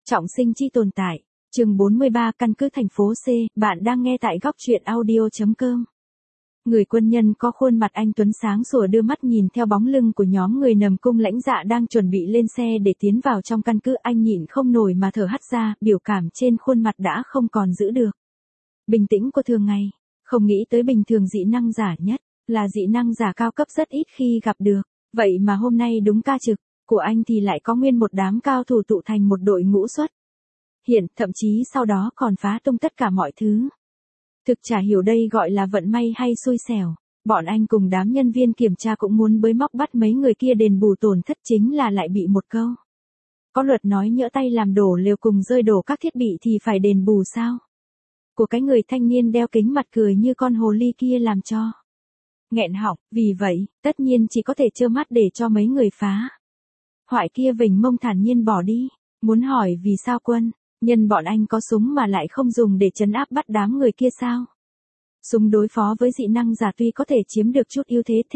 Trọng sinh chi tồn tại. Chương 43 căn cứ thành phố C, bạn đang nghe tại góc truyện audio.com. Người quân nhân có khuôn mặt anh tuấn sáng sủa đưa mắt nhìn theo bóng lưng của nhóm người nầm cung lãnh dạ đang chuẩn bị lên xe để tiến vào trong căn cứ, anh nhịn không nổi mà thở hắt ra, biểu cảm trên khuôn mặt đã không còn giữ được. Bình tĩnh của thường ngày, không nghĩ tới bình thường dị năng giả nhất, là dị năng giả cao cấp rất ít khi gặp được, vậy mà hôm nay đúng ca trực của anh thì lại có nguyên một đám cao thủ tụ thành một đội ngũ xuất hiện, thậm chí sau đó còn phá tung tất cả mọi thứ. Thực chả hiểu đây gọi là vận may hay xui xẻo, bọn anh cùng đám nhân viên kiểm tra cũng muốn bới móc bắt mấy người kia đền bù tổn thất, chính là lại bị một câu. Có luật nói nhỡ tay làm đổ lều cùng rơi đổ các thiết bị thì phải đền bù sao? Của cái người thanh niên đeo kính mặt cười như con hồ ly kia làm cho nghẹn họng, vì vậy, tất nhiên chỉ có thể trơ mắt để cho mấy người phá hoại kia vểnh mông thản nhiên bỏ đi. Muốn hỏi vì sao quân nhân bọn anh có súng mà lại không dùng để trấn áp bắt đám người kia sao? Súng đối phó với dị năng giả tuy có thể chiếm được chút ưu thế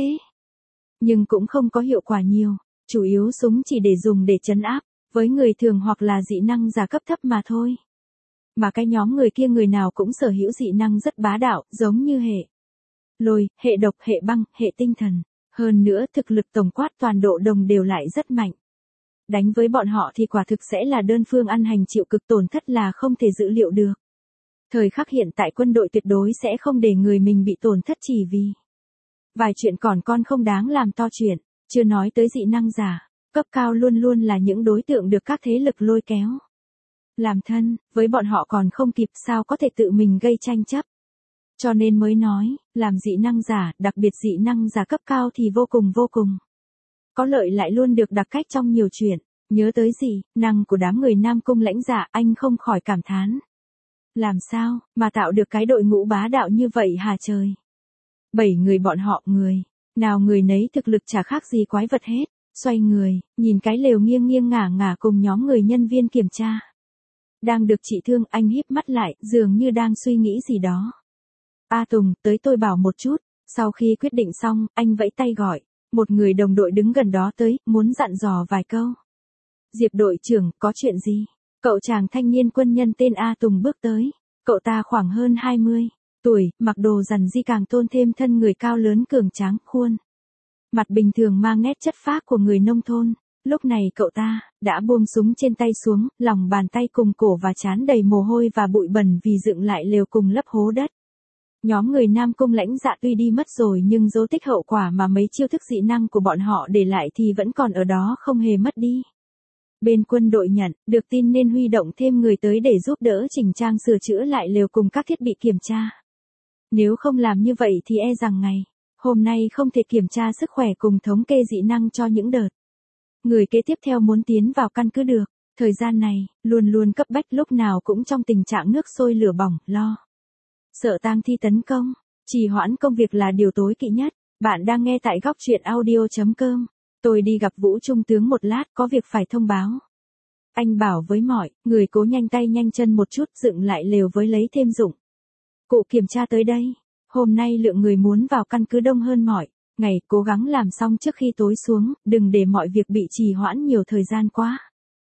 nhưng cũng không có hiệu quả nhiều, chủ yếu súng chỉ để dùng để trấn áp với người thường hoặc là dị năng giả cấp thấp mà thôi. Mà cái nhóm người kia người nào cũng sở hữu dị năng rất bá đạo, giống như hệ lôi, hệ độc, hệ băng, hệ tinh thần. Hơn nữa thực lực tổng quát toàn độ đồng đều lại rất mạnh. Đánh với bọn họ thì quả thực sẽ là đơn phương ăn hành chịu cực, tổn thất là không thể dự liệu được. Thời khắc hiện tại quân đội tuyệt đối sẽ không để người mình bị tổn thất chỉ vì vài chuyện còn con không đáng làm to chuyện, chưa nói tới dị năng giả, cấp cao luôn luôn là những đối tượng được các thế lực lôi kéo làm thân, với bọn họ còn không kịp sao có thể tự mình gây tranh chấp. Cho nên mới nói, làm dị năng giả, đặc biệt dị năng giả cấp cao thì vô cùng có lợi, lại luôn được đặc cách trong nhiều chuyện. Nhớ tới dị năng của đám người nam cung lãnh giả, anh không khỏi cảm thán. Làm sao mà tạo được cái đội ngũ bá đạo như vậy hả trời? 7 người bọn họ, người nào người nấy thực lực chả khác gì quái vật hết. Xoay người, nhìn cái lều nghiêng nghiêng ngả ngả cùng nhóm người nhân viên kiểm tra đang được trị thương, anh híp mắt lại, dường như đang suy nghĩ gì đó. A Tùng, tới tôi bảo một chút. Sau khi quyết định xong, anh vẫy tay gọi một người đồng đội đứng gần đó tới, muốn dặn dò vài câu. Diệp đội trưởng, có chuyện gì? Cậu chàng thanh niên quân nhân tên A Tùng bước tới. Cậu ta khoảng hơn 20 tuổi, mặc đồ rằn di càng tôn thêm thân người cao lớn cường tráng, khuôn mặt bình thường mang nét chất phác của người nông thôn. Lúc này cậu ta đã buông súng trên tay xuống, lòng bàn tay cùng cổ và trán đầy mồ hôi và bụi bẩn vì dựng lại lều cùng lấp hố đất. Nhóm người nam cung lãnh dạ tuy đi mất rồi nhưng dấu tích hậu quả mà mấy chiêu thức dị năng của bọn họ để lại thì vẫn còn ở đó, không hề mất đi. Bên quân đội nhận được tin nên huy động thêm người tới để giúp đỡ chỉnh trang sửa chữa lại lều cùng các thiết bị kiểm tra. Nếu không làm như vậy thì e rằng ngày hôm nay không thể kiểm tra sức khỏe cùng thống kê dị năng cho những đợt người kế tiếp theo muốn tiến vào căn cứ được. Thời gian này luôn luôn cấp bách, lúc nào cũng trong tình trạng nước sôi lửa bỏng, lo sợ tang thi tấn công, trì hoãn công việc là điều tối kỵ nhất. Bạn đang nghe tại góc truyện audio.com. Tôi đi gặp Vũ Trung tướng một lát, có việc phải thông báo. Anh bảo với mọi người cố nhanh tay nhanh chân một chút, dựng lại lều với lấy thêm dụng cụ kiểm tra tới đây. Hôm nay lượng người muốn vào căn cứ đông hơn mọi ngày, cố gắng làm xong trước khi tối xuống, đừng để mọi việc bị trì hoãn nhiều thời gian quá.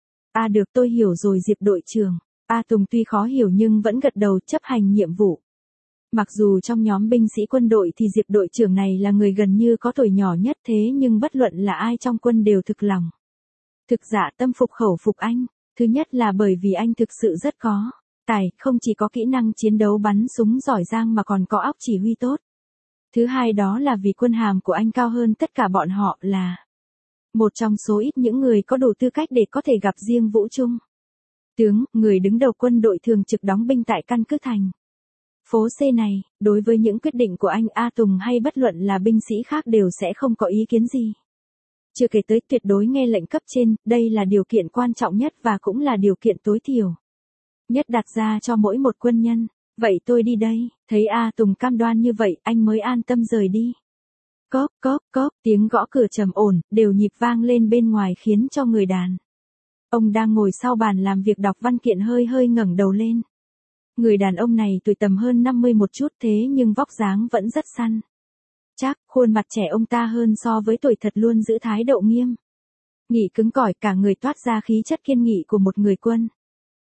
À được, tôi hiểu rồi Diệp đội trưởng. A Tùng tuy khó hiểu nhưng vẫn gật đầu chấp hành nhiệm vụ. Mặc dù trong nhóm binh sĩ quân đội thì Diệp đội trưởng này là người gần như có tuổi nhỏ nhất, thế nhưng bất luận là ai trong quân đều thực lòng thực dạ tâm phục khẩu phục anh. Thứ nhất là bởi vì anh thực sự rất có tài, không chỉ có kỹ năng chiến đấu bắn súng giỏi giang mà còn có óc chỉ huy tốt. Thứ hai đó là vì quân hàm của anh cao hơn tất cả bọn họ, là một trong số ít những người có đủ tư cách để có thể gặp riêng Vũ Trung tướng, người đứng đầu quân đội thường trực đóng binh tại căn cứ thành phố C này. Đối với những quyết định của anh A Tùng hay bất luận là binh sĩ khác đều sẽ không có ý kiến gì. Chưa kể tới tuyệt đối nghe lệnh cấp trên, đây là điều kiện quan trọng nhất và cũng là điều kiện tối thiểu nhất đặt ra cho mỗi một quân nhân. Vậy tôi đi đây. Thấy A Tùng cam đoan như vậy, anh mới an tâm rời đi. Cóp cóp cóp, tiếng gõ cửa trầm ổn, đều nhịp vang lên bên ngoài khiến cho người đàn ông đang ngồi sau bàn làm việc đọc văn kiện hơi hơi ngẩng đầu lên. Người đàn ông này tuổi tầm hơn 50 một chút, thế nhưng vóc dáng vẫn rất săn chắc, khuôn mặt trẻ ông ta hơn so với tuổi thật, luôn giữ thái độ nghiêm nghị cứng cỏi, cả người toát ra khí chất kiên nghị của một người quân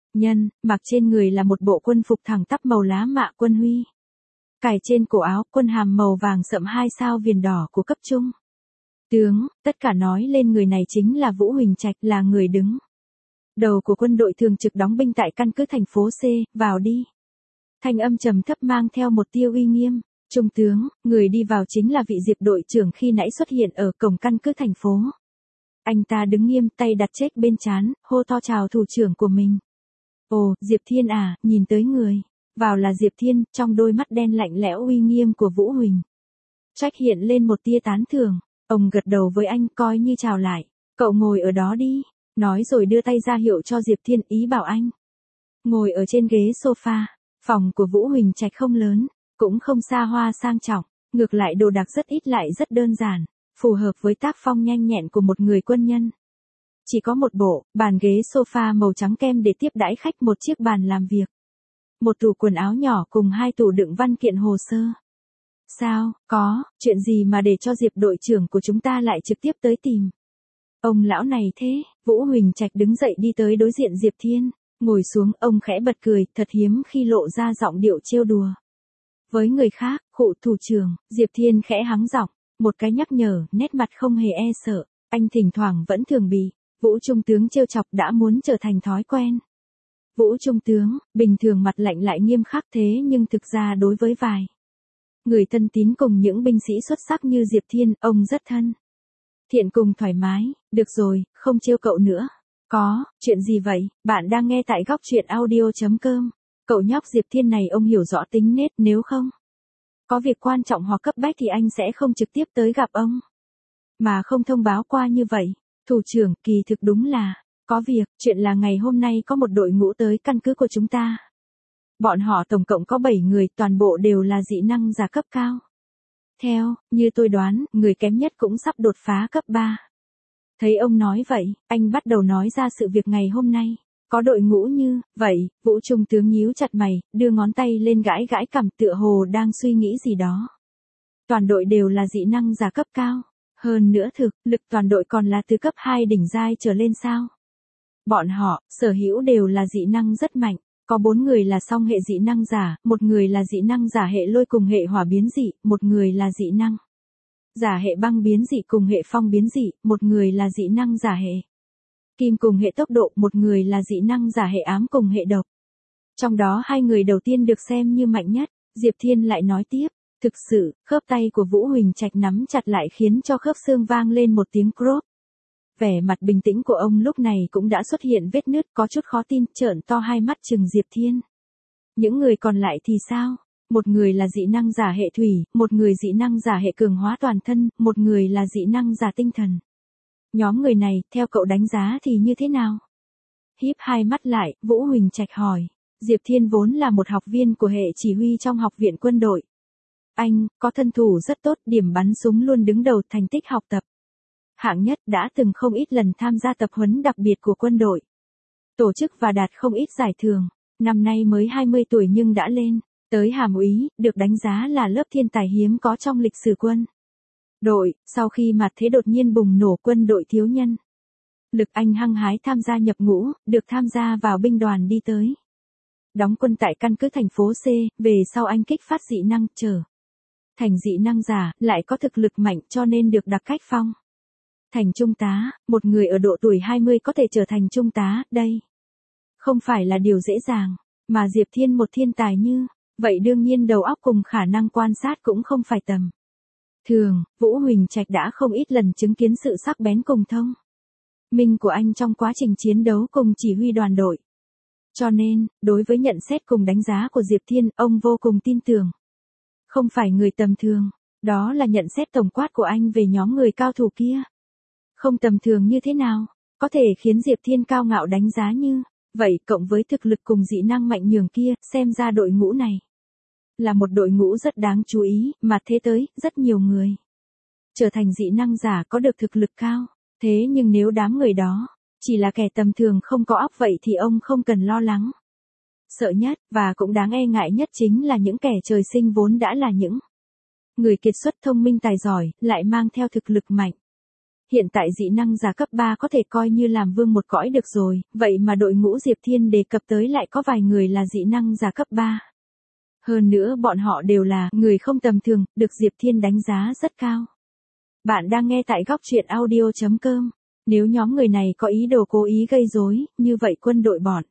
Nhân, mặc trên người là một bộ quân phục thẳng tắp màu lá mạ quân huy. Cài trên cổ áo quân hàm màu vàng sậm 2 sao viền đỏ của cấp trung. Tướng, tất cả nói lên người này chính là Vũ Huỳnh Trạch, là người đứng đầu của quân đội thường trực đóng binh tại căn cứ thành phố C, vào đi. Thanh âm trầm thấp mang theo một tia uy nghiêm. Trung tướng, người đi vào chính là vị Diệp đội trưởng khi nãy xuất hiện ở cổng căn cứ thành phố. Anh ta đứng nghiêm, tay đặt chết bên trán, hô to chào thủ trưởng của mình. Ồ, Diệp Thiên à, nhìn tới người. Vào là Diệp Thiên, trong đôi mắt đen lạnh lẽo uy nghiêm của Vũ Huỳnh Trạch hiện lên một tia tán thưởng. Ông gật đầu với anh coi như chào lại. Cậu ngồi ở đó đi. Nói rồi đưa tay ra hiệu cho Diệp Thiên, ý bảo anh ngồi ở trên ghế sofa. Phòng của Vũ Huỳnh Trạch không lớn, cũng không xa hoa sang trọng, ngược lại đồ đạc rất ít lại rất đơn giản, phù hợp với tác phong nhanh nhẹn của một người quân nhân. Chỉ có một bộ bàn ghế sofa màu trắng kem để tiếp đãi khách, một chiếc bàn làm việc, một tủ quần áo nhỏ cùng 2 tủ đựng văn kiện hồ sơ. Sao, có chuyện gì mà để cho Diệp đội trưởng của chúng ta lại trực tiếp tới tìm ông lão này thế? Vũ Huỳnh Trạch đứng dậy đi tới đối diện Diệp Thiên, ngồi xuống, ông khẽ bật cười, thật hiếm khi lộ ra giọng điệu trêu đùa. Với người khác, khụ thủ trưởng, Diệp Thiên khẽ hắng giọng, một cái nhắc nhở, nét mặt không hề e sợ, anh thỉnh thoảng vẫn thường bị Vũ Trung tướng trêu chọc, đã muốn trở thành thói quen. Vũ Trung tướng, bình thường mặt lạnh lại nghiêm khắc thế nhưng thực ra đối với vài người thân tín cùng những binh sĩ xuất sắc như Diệp Thiên, ông rất thân thiện cùng thoải mái. Được rồi, không trêu cậu nữa. Có, chuyện gì vậy? Bạn đang nghe tại góc truyện audio.com. Cậu nhóc Diệp Thiên này ông hiểu rõ tính nết, nếu không có việc quan trọng hoặc cấp bách thì anh sẽ không trực tiếp tới gặp ông, mà không thông báo qua như vậy. Thủ trưởng, kỳ thực đúng là có việc, chuyện là ngày hôm nay có một đội ngũ tới căn cứ của chúng ta. Bọn họ tổng cộng có 7 người, toàn bộ đều là dị năng giả cấp cao. Theo như tôi đoán, người kém nhất cũng sắp đột phá cấp 3. Thấy ông nói vậy, anh bắt đầu nói ra sự việc ngày hôm nay. Có đội ngũ như vậy. Vũ Trung tướng nhíu chặt mày, đưa ngón tay lên gãi gãi cằm, tựa hồ đang suy nghĩ gì đó. Toàn đội đều là dị năng giả cấp cao. Hơn nữa thực lực toàn đội còn là từ cấp 2 đỉnh giai trở lên sao? Bọn họ sở hữu đều là dị năng rất mạnh. Có 4 người là song hệ dị năng giả, 1 người là dị năng giả hệ lôi cùng hệ hỏa biến dị, 1 người là dị năng giả hệ băng biến dị cùng hệ phong biến dị, 1 người là dị năng giả hệ kim cùng hệ tốc độ, 1 người là dị năng giả hệ ám cùng hệ độc. Trong đó 2 người đầu tiên được xem như mạnh nhất. Diệp Thiên lại nói tiếp, thực sự, khớp tay của Vũ Huỳnh Trạch nắm chặt lại khiến cho khớp xương vang lên một tiếng crop. Vẻ mặt bình tĩnh của ông lúc này cũng đã xuất hiện vết nứt, có chút khó tin, trợn to hai mắt trừng Diệp Thiên. Những người còn lại thì sao? 1 người là dị năng giả hệ thủy, 1 người dị năng giả hệ cường hóa toàn thân, 1 người là dị năng giả tinh thần. Nhóm người này, theo cậu đánh giá thì như thế nào? Híp hai mắt lại, Vũ Huỳnh Trạch hỏi. Diệp Thiên vốn là một học viên của hệ chỉ huy trong học viện quân đội. Anh có thân thủ rất tốt, điểm bắn súng luôn đứng đầu, thành tích học tập hạng nhất, đã từng không ít lần tham gia tập huấn đặc biệt của quân đội, tổ chức và đạt không ít giải thưởng. Năm nay mới 20 tuổi nhưng đã lên tới hàm úy, được đánh giá là lớp thiên tài hiếm có trong lịch sử quân đội. Sau khi mặt thế đột nhiên bùng nổ, quân đội thiếu nhân lực, anh hăng hái tham gia nhập ngũ, được tham gia vào binh đoàn đi tới đóng quân tại căn cứ thành phố C. Về sau anh kích phát dị năng, trở thành dị năng giả, lại có thực lực mạnh cho nên được đặc cách phong thành trung tá. Một người ở độ tuổi 20 có thể trở thành trung tá, đây không phải là điều dễ dàng, mà Diệp Thiên một thiên tài như vậy đương nhiên đầu óc cùng khả năng quan sát cũng không phải tầm thường. Vũ Huỳnh Trạch đã không ít lần chứng kiến sự sắc bén cùng thông minh của anh trong quá trình chiến đấu cùng chỉ huy đoàn đội. Cho nên, đối với nhận xét cùng đánh giá của Diệp Thiên, ông vô cùng tin tưởng. Không phải người tầm thường, đó là nhận xét tổng quát của anh về nhóm người cao thủ kia. Không tầm thường như thế nào, có thể khiến Diệp Thiên cao ngạo đánh giá như vậy, cộng với thực lực cùng dị năng mạnh nhường kia, xem ra đội ngũ này là một đội ngũ rất đáng chú ý, mà thế tới, rất nhiều người trở thành dị năng giả có được thực lực cao. Thế nhưng nếu đám người đó chỉ là kẻ tầm thường không có óc vậy thì ông không cần lo lắng. Sợ nhất, và cũng đáng e ngại nhất chính là những kẻ trời sinh vốn đã là những người kiệt xuất thông minh tài giỏi, lại mang theo thực lực mạnh. Hiện tại dị năng giả cấp 3 có thể coi như làm vương một cõi được rồi, vậy mà đội ngũ Diệp Thiên đề cập tới lại có vài người là dị năng giả cấp 3. Hơn nữa bọn họ đều là người không tầm thường, được Diệp Thiên đánh giá rất cao. Bạn đang nghe tại góc truyện audio.com. Nếu nhóm người này có ý đồ cố ý gây rối, như vậy quân đội bọn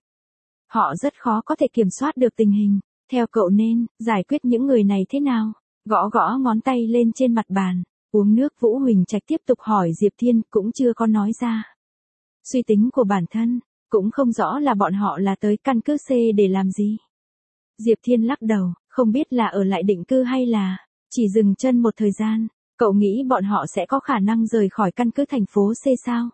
họ rất khó có thể kiểm soát được tình hình. Theo cậu nên giải quyết những người này thế nào? Gõ gõ ngón tay lên trên mặt bàn, uống nước. Vũ Huỳnh Trạch tiếp tục hỏi Diệp Thiên, cũng chưa có nói ra suy tính của bản thân, cũng không rõ là bọn họ là tới căn cứ C để làm gì. Diệp Thiên lắc đầu, không biết là ở lại định cư hay là chỉ dừng chân một thời gian. Cậu nghĩ bọn họ sẽ có khả năng rời khỏi căn cứ thành phố C sao?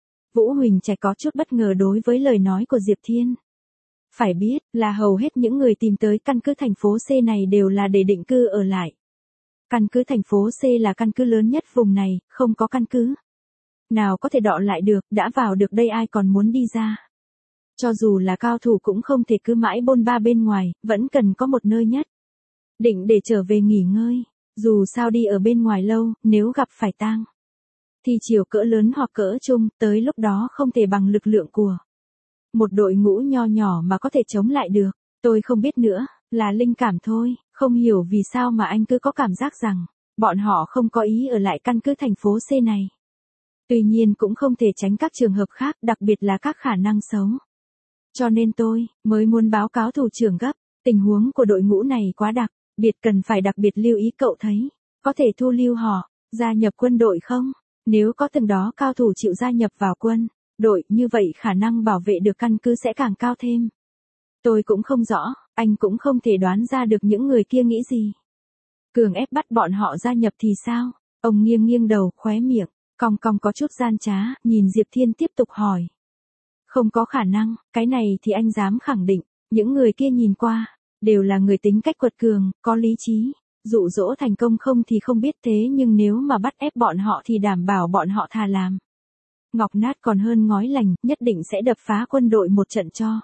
Vũ Huỳnh Trạch có chút bất ngờ đối với lời nói của Diệp Thiên. Phải biết là hầu hết những người tìm tới căn cứ thành phố C này đều là để định cư ở lại. Căn cứ thành phố C là căn cứ lớn nhất vùng này, không có căn cứ nào có thể đọ lại được, đã vào được đây ai còn muốn đi ra. Cho dù là cao thủ cũng không thể cứ mãi bôn ba bên ngoài, vẫn cần có một nơi nhất định để trở về nghỉ ngơi. Dù sao đi ở bên ngoài lâu, nếu gặp phải tang thì chiều cỡ lớn hoặc cỡ trung, tới lúc đó không thể bằng lực lượng của một đội ngũ nho nhỏ mà có thể chống lại được. Tôi không biết nữa, là linh cảm thôi, không hiểu vì sao mà anh cứ có cảm giác rằng bọn họ không có ý ở lại căn cứ thành phố C này. Tuy nhiên cũng không thể tránh các trường hợp khác, đặc biệt là các khả năng xấu. Cho nên tôi mới muốn báo cáo thủ trưởng gấp, tình huống của đội ngũ này quá đặc biệt, cần phải đặc biệt lưu ý. Cậu thấy có thể thu lưu họ gia nhập quân đội không? Nếu có từng đó cao thủ chịu gia nhập vào quân đội, như vậy khả năng bảo vệ được căn cứ sẽ càng cao thêm. Tôi cũng không rõ, anh cũng không thể đoán ra được những người kia nghĩ gì. Cường ép bắt bọn họ gia nhập thì sao? Ông nghiêng nghiêng đầu, khóe miệng cong cong có chút gian trá, nhìn Diệp Thiên tiếp tục hỏi. Không có khả năng, cái này thì anh dám khẳng định, những người kia nhìn qua đều là người tính cách quật cường, có lý trí. Dụ dỗ thành công không thì không biết, thế nhưng nếu mà bắt ép bọn họ thì đảm bảo bọn họ thà làm ngọc nát còn hơn ngói lành, nhất định sẽ đập phá quân đội một trận cho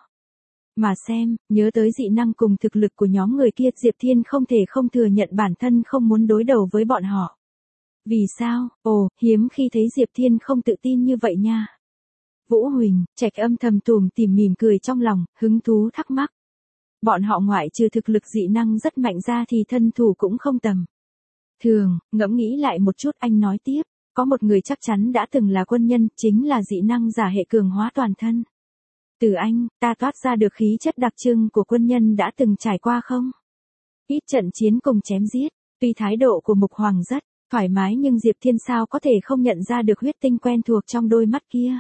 mà xem. Nhớ tới dị năng cùng thực lực của nhóm người kia, Diệp Thiên không thể không thừa nhận bản thân không muốn đối đầu với bọn họ. Vì sao? Ồ, hiếm khi thấy Diệp Thiên không tự tin như vậy nha. Vũ Huỳnh Trạch âm thầm tủm tỉm mỉm cười trong lòng, hứng thú thắc mắc. Bọn họ ngoại trừ thực lực dị năng rất mạnh ra thì thân thủ cũng không tầm thường. Ngẫm nghĩ lại một chút, anh nói tiếp, có một người chắc chắn đã từng là quân nhân, chính là dị năng giả hệ cường hóa toàn thân. Từ anh, ta toát ra được khí chất đặc trưng của quân nhân đã từng trải qua không? Ít trận chiến cùng chém giết, tuy thái độ của Mục Hoàng rất thoải mái nhưng Diệp Thiên sao có thể không nhận ra được huyết tinh quen thuộc trong đôi mắt kia.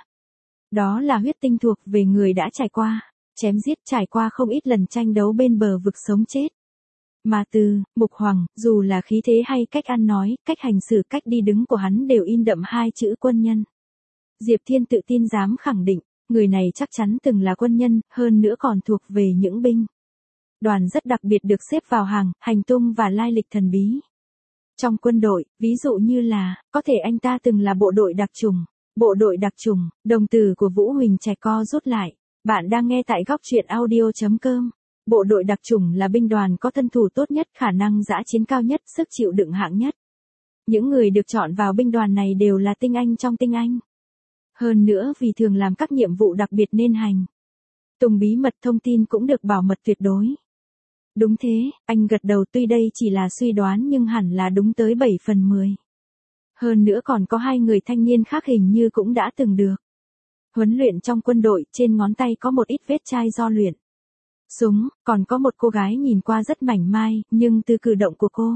Đó là huyết tinh thuộc về người đã trải qua chém giết, trải qua không ít lần tranh đấu bên bờ vực sống chết. Mà từ Mục Hoàng, dù là khí thế hay cách ăn nói, cách hành xử, cách đi đứng của hắn đều in đậm hai chữ quân nhân. Diệp Thiên tự tin dám khẳng định, người này chắc chắn từng là quân nhân, hơn nữa còn thuộc về những binh đoàn rất đặc biệt được xếp vào hàng hành tung và lai lịch thần bí trong quân đội. Ví dụ như là, có thể anh ta từng là bộ đội đặc chủng. Bộ đội đặc chủng, đồng tử của Vũ Huỳnh Trạch co rút lại. Bạn đang nghe tại góc truyện audio.com. Bộ đội đặc chủng là binh đoàn có thân thủ tốt nhất, khả năng dã chiến cao nhất, sức chịu đựng hạng nhất. Những người được chọn vào binh đoàn này đều là tinh anh trong tinh anh. Hơn nữa vì thường làm các nhiệm vụ đặc biệt nên hành tùng bí mật, thông tin cũng được bảo mật tuyệt đối. Đúng thế, anh gật đầu, tuy đây chỉ là suy đoán nhưng hẳn là đúng tới 7 phần 10. Hơn nữa còn có hai người thanh niên khác hình như cũng đã từng được huấn luyện trong quân đội, trên ngón tay có một ít vết chai do luyện súng, còn có một cô gái nhìn qua rất mảnh mai, nhưng từ cử động của cô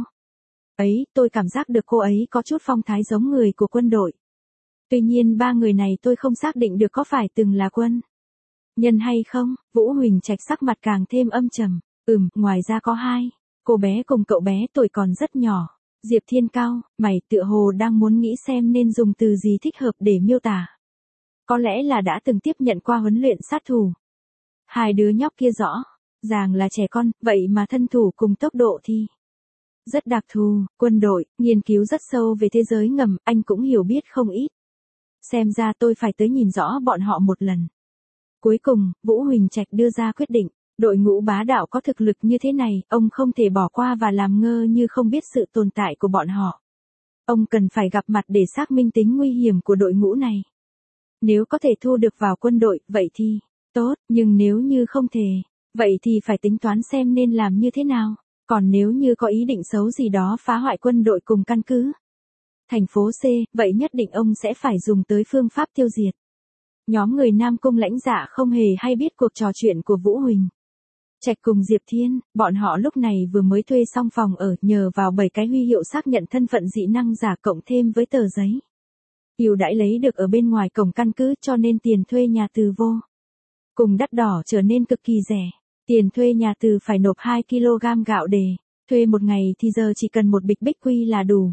ấy, tôi cảm giác được cô ấy có chút phong thái giống người của quân đội. Tuy nhiên ba người này tôi không xác định được có phải từng là quân nhân hay không. Vũ Huỳnh Trạch sắc mặt càng thêm âm trầm. Ngoài ra có hai cô bé cùng cậu bé tuổi còn rất nhỏ. Diệp Thiên cau mày, tựa hồ đang muốn nghĩ xem nên dùng từ gì thích hợp để miêu tả. Có lẽ là đã từng tiếp nhận qua huấn luyện sát thủ. Hai đứa nhóc kia rõ ràng là trẻ con, vậy mà thân thủ cùng tốc độ thì rất đặc thù. Quân đội nghiên cứu rất sâu về thế giới ngầm, anh cũng hiểu biết không ít. Xem ra tôi phải tới nhìn rõ bọn họ một lần. Cuối cùng, Vũ Huỳnh Trạch đưa ra quyết định. Đội ngũ bá đạo có thực lực như thế này, ông không thể bỏ qua và làm ngơ như không biết sự tồn tại của bọn họ. Ông cần phải gặp mặt để xác minh tính nguy hiểm của đội ngũ này. Nếu có thể thu được vào quân đội, vậy thì tốt, nhưng nếu như không thể, vậy thì phải tính toán xem nên làm như thế nào. Còn nếu như có ý định xấu gì đó phá hoại quân đội cùng căn cứ thành phố C, vậy nhất định ông sẽ phải dùng tới phương pháp tiêu diệt. Nhóm người Nam Cung Lãnh Dạ không hề hay biết cuộc trò chuyện của Vũ Huỳnh Trạch cùng Diệp Thiên, bọn họ lúc này vừa mới thuê xong phòng ở, nhờ vào 7 cái huy hiệu xác nhận thân phận dị năng giả cộng thêm với tờ giấy ưu đãi lấy được ở bên ngoài cổng căn cứ, cho nên tiền thuê nhà từ vô cùng đắt đỏ trở nên cực kỳ rẻ. Tiền thuê nhà từ phải nộp 2 kg gạo để thuê một ngày thì giờ chỉ cần một bịch bích quy là đủ.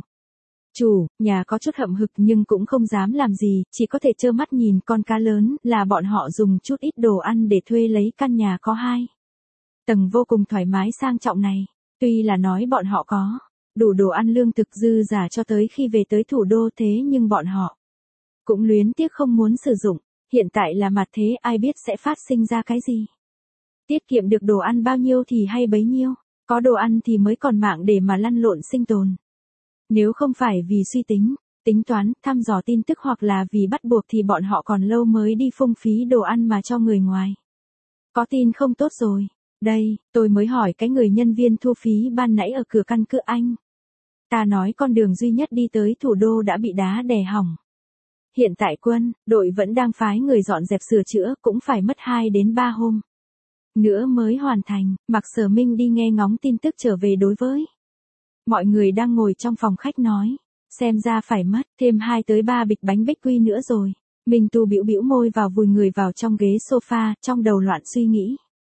Chủ nhà có chút hậm hực nhưng cũng không dám làm gì, chỉ có thể trơ mắt nhìn con cá lớn là bọn họ dùng chút ít đồ ăn để thuê lấy căn nhà có 2 tầng vô cùng thoải mái sang trọng này. Tuy là nói bọn họ có đủ đồ ăn lương thực dư giả cho tới khi về tới thủ đô, thế nhưng bọn họ cũng luyến tiếc không muốn sử dụng. Hiện tại là mặt thế, ai biết sẽ phát sinh ra cái gì. Tiết kiệm được đồ ăn bao nhiêu thì hay bấy nhiêu, có đồ ăn thì mới còn mạng để mà lăn lộn sinh tồn. Nếu không phải vì suy tính, tính toán, thăm dò tin tức hoặc là vì bắt buộc thì bọn họ còn lâu mới đi phung phí đồ ăn mà cho người ngoài. Có tin không tốt rồi. Đây, tôi mới hỏi cái người nhân viên thu phí ban nãy ở cửa căn cứ anh. Ta nói con đường duy nhất đi tới thủ đô đã bị đá đè hỏng. Hiện tại quân đội vẫn đang phái người dọn dẹp sửa chữa, cũng phải mất 2 đến 3 hôm nữa mới hoàn thành. Mạc Sở Minh đi nghe ngóng tin tức trở về đối với mọi người đang ngồi trong phòng khách nói, xem ra phải mất thêm 2 tới 3 bịch bánh bích quy nữa rồi. Minh Tu bĩu bĩu môi vào, vùi người vào trong ghế sofa, trong đầu loạn suy nghĩ.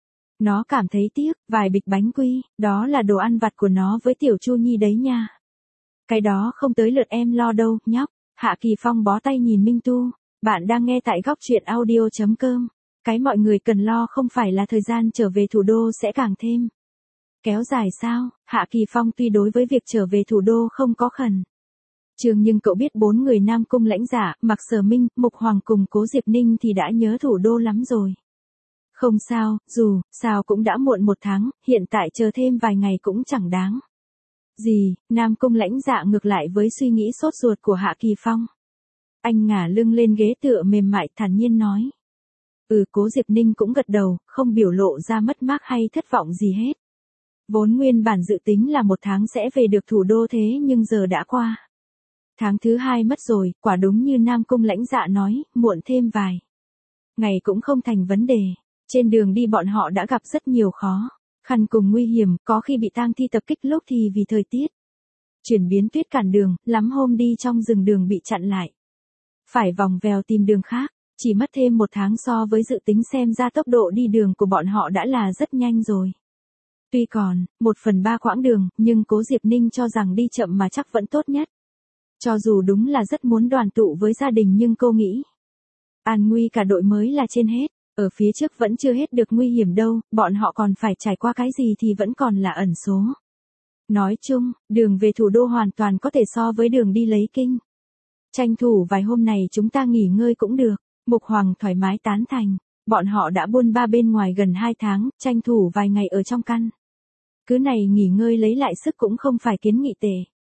Nó cảm thấy tiếc, vài bịch bánh quy, đó là đồ ăn vặt của nó với Tiểu Chu Nhi đấy nha. Cái đó không tới lượt em lo đâu, nhóc. Hạ Kỳ Phong bó tay nhìn Minh Tu. Bạn đang nghe tại góc truyện audio.com. Cái mọi người cần lo không phải là thời gian trở về thủ đô sẽ càng thêm kéo dài sao? Hạ Kỳ Phong tuy đối với việc trở về thủ đô không có khẩn trương, nhưng cậu biết 4 người Nam Cung Lãnh Dạ, Mạc Sở Minh, Mục Hoàng cùng Cố Diệp Ninh thì đã nhớ thủ đô lắm rồi. Không sao, dù sao cũng đã muộn 1 tháng, hiện tại chờ thêm vài ngày cũng chẳng đáng gì. Nam Cung Lãnh Dạ ngược lại với suy nghĩ sốt ruột của Hạ Kỳ Phong. Anh ngả lưng lên ghế tựa mềm mại, thản nhiên nói. Cố Diệp Ninh cũng gật đầu, không biểu lộ ra mất mát hay thất vọng gì hết. Vốn nguyên bản dự tính là 1 tháng sẽ về được thủ đô, thế nhưng giờ đã qua tháng thứ 2 mất rồi. Quả đúng như Nam Cung Lãnh Dạ nói, muộn thêm vài ngày cũng không thành vấn đề. Trên đường đi bọn họ đã gặp rất nhiều khó khăn cùng nguy hiểm, có khi bị tang thi tập kích, lúc thì vì thời tiết chuyển biến tuyết cản đường, lắm hôm đi trong rừng đường bị chặn lại, phải vòng vèo tìm đường khác. Chỉ mất thêm 1 tháng so với dự tính, xem ra tốc độ đi đường của bọn họ đã là rất nhanh rồi. Tuy còn 1/3 quãng đường, nhưng Cố Diệp Ninh cho rằng đi chậm mà chắc vẫn tốt nhất. Cho dù đúng là rất muốn đoàn tụ với gia đình, nhưng cô nghĩ an nguy cả đội mới là trên hết. Ở phía trước vẫn chưa hết được nguy hiểm đâu, bọn họ còn phải trải qua cái gì thì vẫn còn là ẩn số. Nói chung, đường về thủ đô hoàn toàn có thể so với đường đi lấy kinh. Tranh thủ vài hôm này chúng ta nghỉ ngơi cũng được. Mục Hoàng thoải mái tán thành. Bọn họ đã buôn ba bên ngoài gần 2 tháng, tranh thủ vài ngày ở trong căn cứ này nghỉ ngơi lấy lại sức cũng không phải kiến nghị tệ.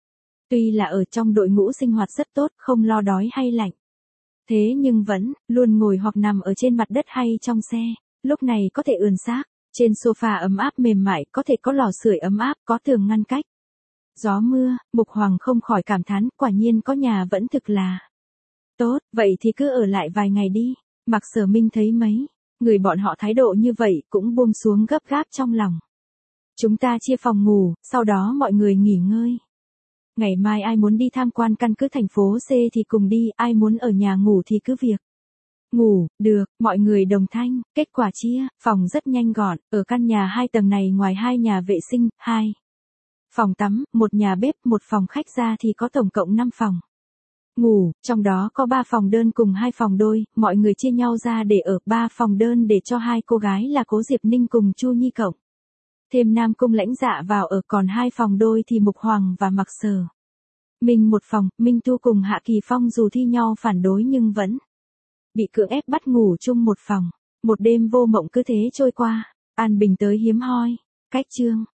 Tuy là ở trong đội ngũ sinh hoạt rất tốt, không lo đói hay lạnh, thế nhưng vẫn luôn ngồi hoặc nằm ở trên mặt đất hay trong xe. Lúc này có thể ườn xác trên sofa ấm áp mềm mại, có thể có lò sưởi ấm áp, có tường ngăn cách gió mưa. Mục Hoàng không khỏi cảm thán, quả nhiên có nhà vẫn thực là tốt. Vậy thì cứ ở lại vài ngày đi. Mạc Sở Minh thấy mấy người bọn họ thái độ như vậy cũng buông xuống gấp gáp trong lòng. Chúng ta chia phòng ngủ, sau đó mọi người nghỉ ngơi. Ngày mai ai muốn đi tham quan căn cứ thành phố C thì cùng đi, ai muốn ở nhà ngủ thì cứ việc ngủ. Được, mọi người đồng thanh. Kết quả chia phòng rất nhanh gọn. Ở căn nhà 2 tầng này, ngoài 2 nhà vệ sinh, 2 phòng tắm, 1 nhà bếp, 1 phòng khách ra thì có tổng cộng 5 phòng ngủ, trong đó có 3 phòng đơn cùng 2 phòng đôi. Mọi người chia nhau ra để ở 3 phòng đơn để cho 2 cô gái là Cố Diệp Ninh cùng Chu Nhi cộng thêm Nam Cung Lãnh Dạ vào ở, còn 2 phòng đôi thì Mục Hoàng và Mạc Sở Minh 1 phòng. Minh Tu cùng Hạ Kỳ Phong dù thi nhau phản đối nhưng vẫn bị cưỡng ép bắt ngủ chung 1 phòng. Một đêm vô mộng cứ thế trôi qua, an bình tới hiếm hoi. Cách chương